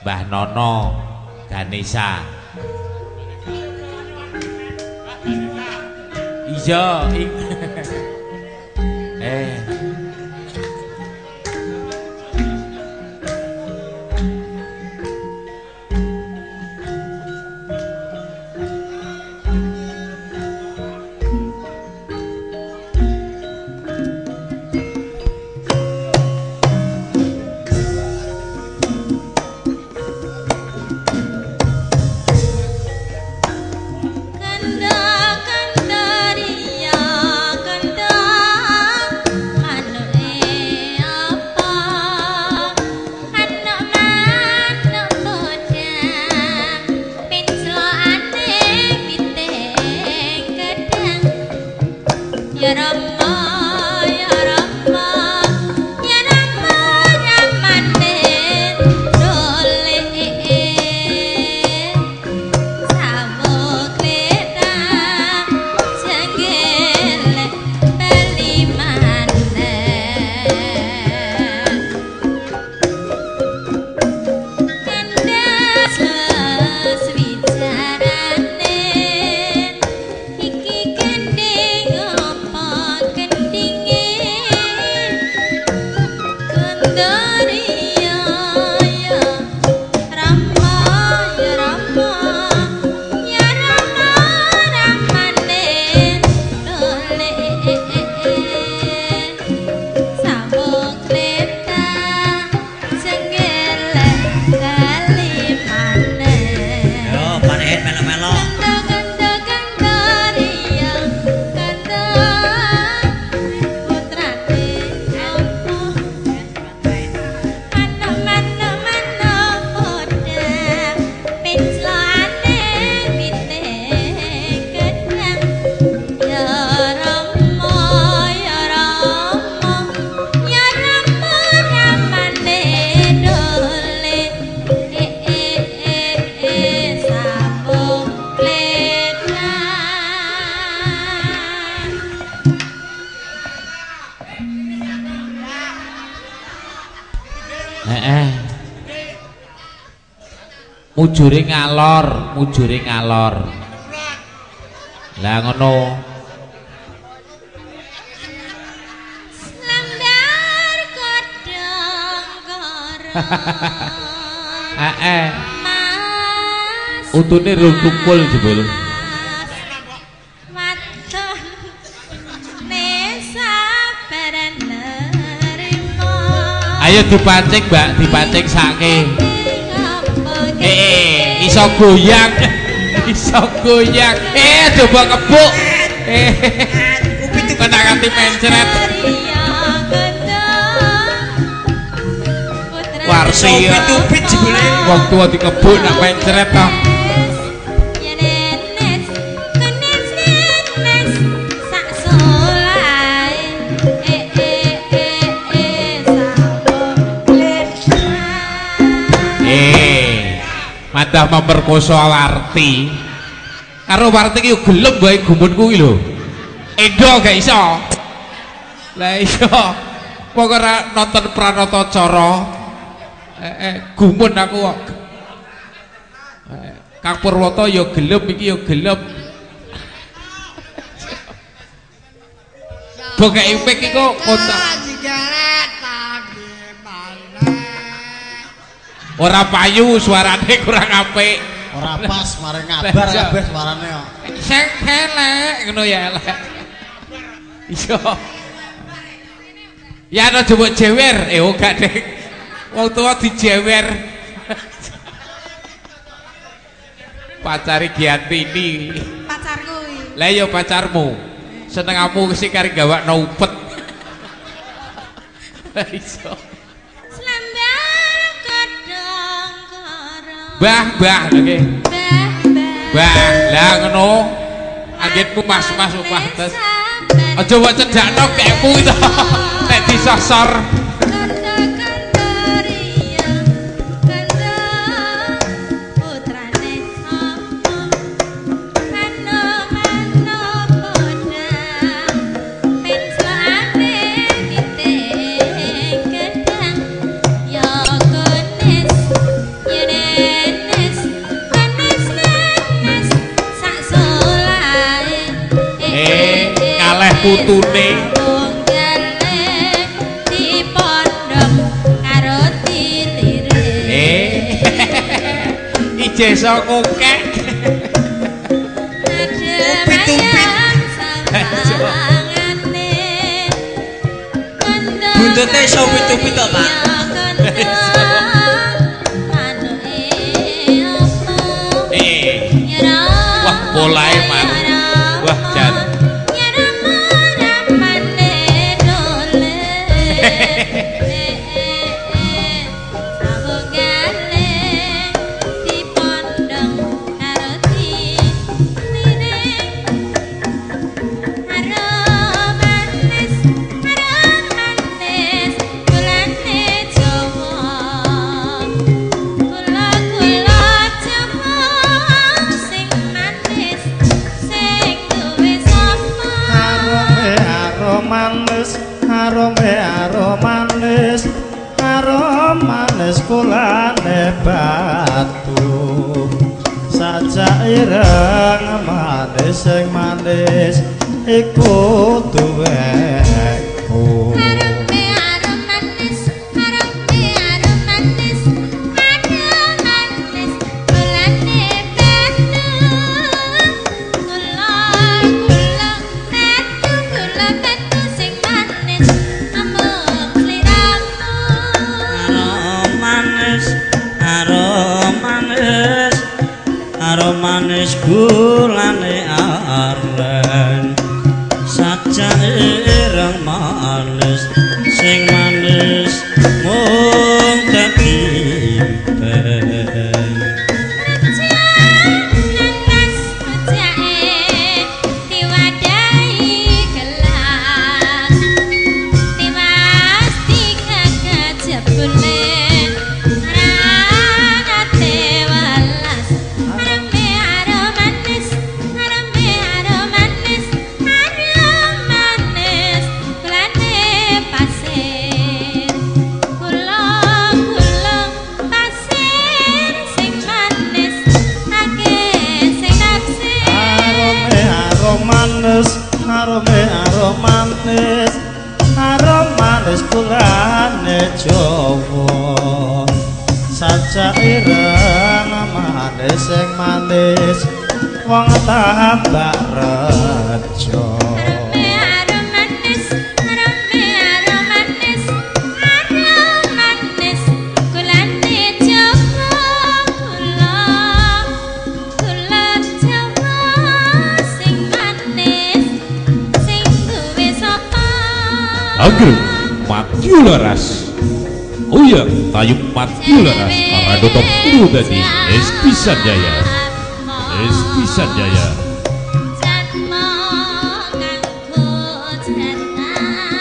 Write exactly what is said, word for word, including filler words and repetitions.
Mbah Nono Ganesha. Iya, eh. Mujure ngalor, mujure ngalor. Lah ngono. Lambar kodhong karo. Heeh. Utune rung tukul jebul. Wadon nesa bareng nerimo. Ayo dipancing, Mbak, dipancing sake. Eh, iso goyang, iso goyang. Eh, coba kebuk. Eh, kena kanti mencret. Warsi ya. Wong tua dikebuk nak mencret toh. Madah memperkosa Warti karo Warti ki gelem wae gumun kuwi lho. Endo gak iso. Lah iso. Pokoke nonton Pranata Cara. Eh, eh gumun aku kok. Eh, Kang Purwata ya gelem iki ya gelem. Bokek ipik iki kok kontak. Ora payu suarane kurang apik. Ora pas mari ngabar kabeh suarane kok. Sing elek ngono ya elek. Iso. Ya ana coba jewer, eh ora Dek. Wong tuwa dijewer. Pacari Giantini. Pacarku iki. Lah ya pacarmu. Senengamu sing kari gawakno upet. Iso. Bah, bah, oke. Bah, bah. Bah, lah ngono. Anggitmu mas-mas upates. Aja wae cedakno kekmu itu. Nek disosor. You desa kokek. Buntute iso pitu-pitu to, Pak. Eh. Wah, polae man. Wah, jan. Arome aromanis aromanis kulane batu sajak ireng manis sing manis iku duweku manis gulane aren sajak ireng manis sing manis mung ketimpang arome aromanis aromanis kulane Jawa sajak ireng manis sing manis wong tambak rejo Agro Matyu Laras. Oh iya, tayu Matyu Laras. Para dotop itu tadi Es Pisan Jaya. Es Pisan Jaya.